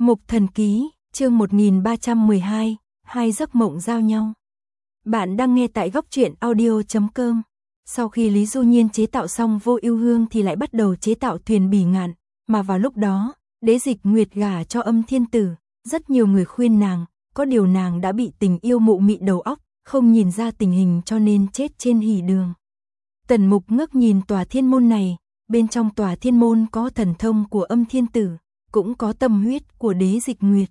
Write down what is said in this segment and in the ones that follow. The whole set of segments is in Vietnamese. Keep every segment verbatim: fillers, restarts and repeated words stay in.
Mục Thần Ký, chương một nghìn ba trăm mười hai, hai giấc mộng giao nhau. Bạn đang nghe tại góc truyện audio chấm com. Sau khi Lý Du Nhiên chế tạo xong Vô Ưu Hương thì lại bắt đầu chế tạo thuyền Bỉ Ngạn, mà vào lúc đó, Đế Dịch Nguyệt gả cho Âm Thiên Tử, rất nhiều người khuyên nàng, có điều nàng đã bị tình yêu mụ mị đầu óc, không nhìn ra tình hình cho nên chết trên hỉ đường. Tần Mục ngước nhìn tòa thiên môn này, bên trong tòa thiên môn có thần thông của Âm Thiên Tử, cũng có tâm huyết của Đế Dịch Nguyệt.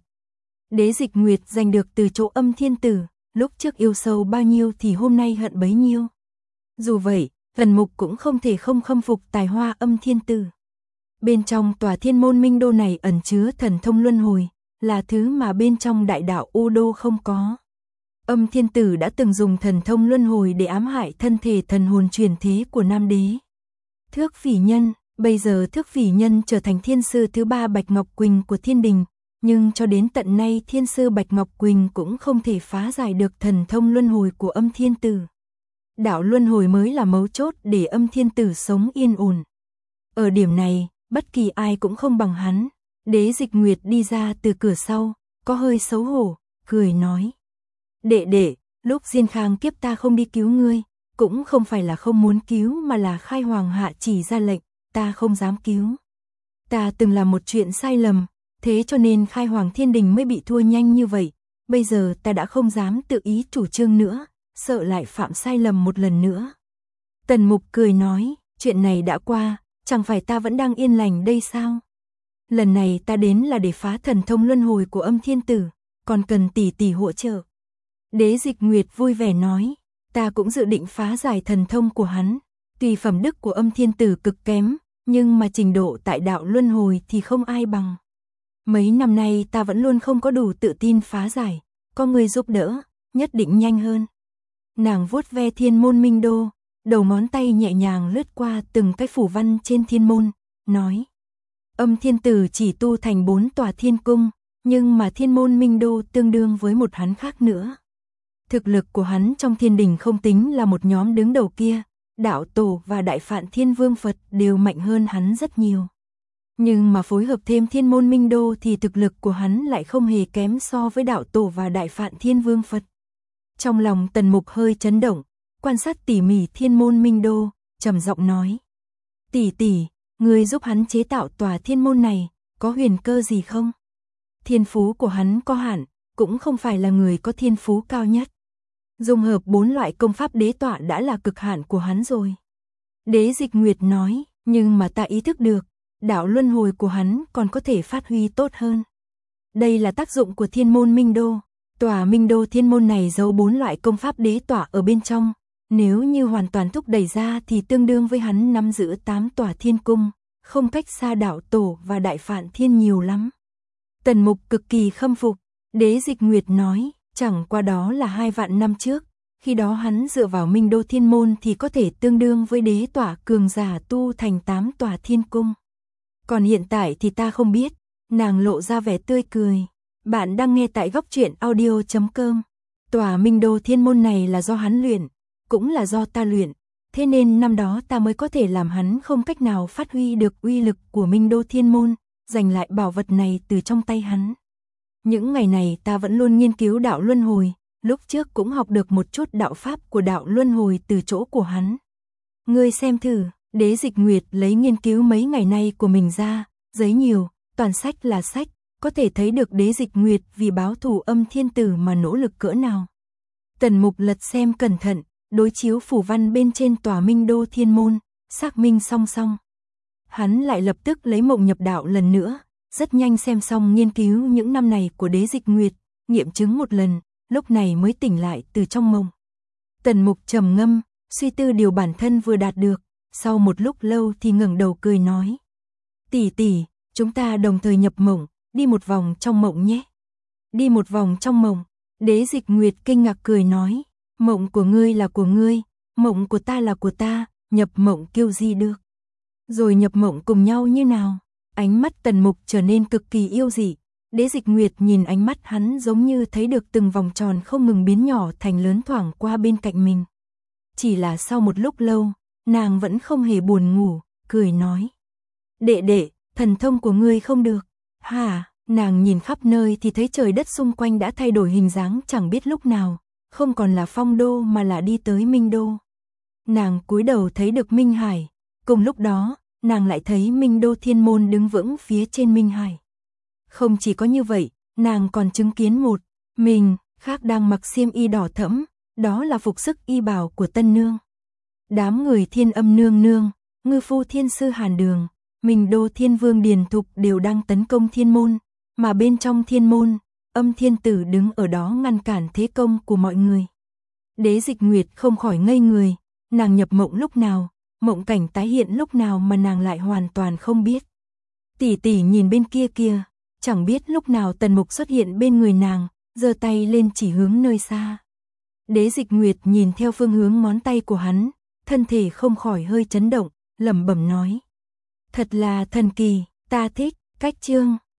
Đế Dịch Nguyệt giành được từ chỗ Âm Thiên Tử, lúc trước yêu sâu bao nhiêu thì hôm nay hận bấy nhiêu. Dù vậy, Tần Mục cũng không thể không khâm phục tài hoa Âm Thiên Tử. Bên trong tòa thiên môn minh đô này ẩn chứa thần thông luân hồi, là thứ mà bên trong đại đạo U Đô không có. Âm Thiên Tử đã từng dùng thần thông luân hồi để ám hại thân thể thần hồn truyền thế của Nam Đế. Thước Phỉ Nhân, bây giờ Thước Phỉ Nhân trở thành thiên sư thứ ba Bạch Ngọc Quỳnh của thiên đình, nhưng cho đến tận nay thiên sư Bạch Ngọc Quỳnh cũng không thể phá giải được thần thông luân hồi của Âm Thiên Tử. Đạo luân hồi mới là mấu chốt để Âm Thiên Tử sống yên ổn. Ở điểm này, bất kỳ ai cũng không bằng hắn. Đế Dịch Nguyệt đi ra từ cửa sau, có hơi xấu hổ, cười nói: "Đệ đệ, lúc Diên Khang kiếp ta không đi cứu ngươi, cũng không phải là không muốn cứu mà là Khai Hoàng hạ chỉ ra lệnh, ta không dám cứu. Ta từng làm một chuyện sai lầm, thế cho nên Khai Hoàng Thiên Đình mới bị thua nhanh như vậy, bây giờ ta đã không dám tự ý chủ trương nữa, sợ lại phạm sai lầm một lần nữa." Tần Mục cười nói: "Chuyện này đã qua, chẳng phải ta vẫn đang yên lành đây sao? Lần này ta đến là để phá thần thông luân hồi của Âm Thiên Tử, còn cần tỷ tỷ hỗ trợ." Đế Dịch Nguyệt vui vẻ nói: "Ta cũng dự định phá giải thần thông của hắn, tuy phẩm đức của Âm Thiên Tử cực kém, nhưng mà trình độ tại đạo luân hồi thì không ai bằng. Mấy năm nay ta vẫn luôn không có đủ tự tin phá giải, có người giúp đỡ, nhất định nhanh hơn." Nàng vuốt ve thiên môn minh đô, đầu ngón tay nhẹ nhàng lướt qua từng cái phủ văn trên thiên môn, nói: "Âm Thiên Tử chỉ tu thành bốn tòa thiên cung, nhưng mà thiên môn minh đô tương đương với một hắn khác nữa. Thực lực của hắn trong thiên đình không tính là một nhóm đứng đầu kia, đạo tổ và đại phạn thiên vương Phật đều mạnh hơn hắn rất nhiều. Nhưng mà phối hợp thêm thiên môn minh đô thì thực lực của hắn lại không hề kém so với đạo tổ và đại phạn thiên vương Phật." Trong lòng Tần Mục hơi chấn động, quan sát tỉ mỉ thiên môn minh đô, trầm giọng nói: "Tỷ tỷ, ngươi giúp hắn chế tạo tòa thiên môn này, có huyền cơ gì không? Thiên phú của hắn có hạn, cũng không phải là người có thiên phú cao nhất. Dung hợp bốn loại công pháp đế tọa đã là cực hạn của hắn rồi." Đế Dịch Nguyệt nói: "Nhưng mà ta ý thức được, đạo luân hồi của hắn còn có thể phát huy tốt hơn. Đây là tác dụng của thiên môn minh đô. Tòa minh đô thiên môn này giấu bốn loại công pháp đế tọa ở bên trong. Nếu như hoàn toàn thúc đẩy ra thì tương đương với hắn nắm giữ tám tòa thiên cung, không cách xa đạo tổ và đại phạn thiên nhiều lắm." Tần Mục cực kỳ khâm phục. Đế Dịch Nguyệt nói: "Chẳng qua đó là hai vạn năm trước, khi đó hắn dựa vào minh đô thiên môn thì có thể tương đương với đế tọa cường giả tu thành tám tòa thiên cung. Còn hiện tại thì ta không biết." Nàng lộ ra vẻ tươi cười. Bạn đang nghe tại góc truyện audio chấm com. Tòa minh đô thiên môn này là do hắn luyện, cũng là do ta luyện, thế nên năm đó ta mới có thể làm hắn không cách nào phát huy được uy lực của minh đô thiên môn, giành lại bảo vật này từ trong tay hắn. Những ngày này ta vẫn luôn nghiên cứu đạo luân hồi, lúc trước cũng học được một chút đạo pháp của đạo luân hồi từ chỗ của hắn. Ngươi xem thử." Đế Dịch Nguyệt lấy nghiên cứu mấy ngày nay của mình ra, giấy nhiều, toàn sách là sách, có thể thấy được Đế Dịch Nguyệt vì báo thù Âm Thiên Tử mà nỗ lực cỡ nào. Tần Mục lật xem cẩn thận, đối chiếu phủ văn bên trên tòa minh đô thiên môn, xác minh song song. Hắn lại lập tức lấy mộng nhập đạo lần nữa, rất nhanh xem xong nghiên cứu những năm này của Đế Dịch Nguyệt, nghiệm chứng một lần, lúc này mới tỉnh lại từ trong mộng. Tần Mục trầm ngâm, suy tư điều bản thân vừa đạt được, sau một lúc lâu thì ngẩng đầu cười nói: "Tỷ tỷ, chúng ta đồng thời nhập mộng, đi một vòng trong mộng nhé." "Đi một vòng trong mộng?" Đế Dịch Nguyệt kinh ngạc cười nói: "Mộng của ngươi là của ngươi, mộng của ta là của ta, nhập mộng kêu gì được? Rồi nhập mộng cùng nhau như nào?" Ánh mắt Tần Mục trở nên cực kỳ yêu dị. Đế Dịch Nguyệt nhìn ánh mắt hắn giống như thấy được từng vòng tròn không ngừng biến nhỏ thành lớn thoảng qua bên cạnh mình. Chỉ là sau một lúc lâu, nàng vẫn không hề buồn ngủ, cười nói: "Đệ đệ, thần thông của ngươi không được." "Hả?" Nàng nhìn khắp nơi thì thấy trời đất xung quanh đã thay đổi hình dáng chẳng biết lúc nào, không còn là Phong Đô mà là đi tới Minh Đô. Nàng cúi đầu thấy được Minh Hải, cùng lúc đó, nàng lại thấy Minh Đô Thiên Môn đứng vững phía trên Minh Hải. Không chỉ có như vậy, nàng còn chứng kiến một mình khác đang mặc xiêm y đỏ thẫm, đó là phục sức y bào của Tân Nương. Đám người Thiên Âm Nương Nương, Ngư Phu Thiên Sư Hàn Đường, Minh Đô Thiên Vương Điền Thục đều đang tấn công Thiên Môn, mà bên trong Thiên Môn, Âm Thiên Tử đứng ở đó ngăn cản thế công của mọi người. Đế Dịch Nguyệt không khỏi ngây người, nàng nhập mộng lúc nào, mộng cảnh tái hiện lúc nào mà nàng lại hoàn toàn không biết. Tỷ tỷ nhìn bên kia kia, chẳng biết lúc nào Tần Mục xuất hiện bên người nàng, giơ tay lên chỉ hướng nơi xa. Đế Dịch Nguyệt nhìn theo phương hướng ngón tay của hắn, thân thể không khỏi hơi chấn động, lẩm bẩm nói: "Thật là thần kỳ, ta thích." Cách chương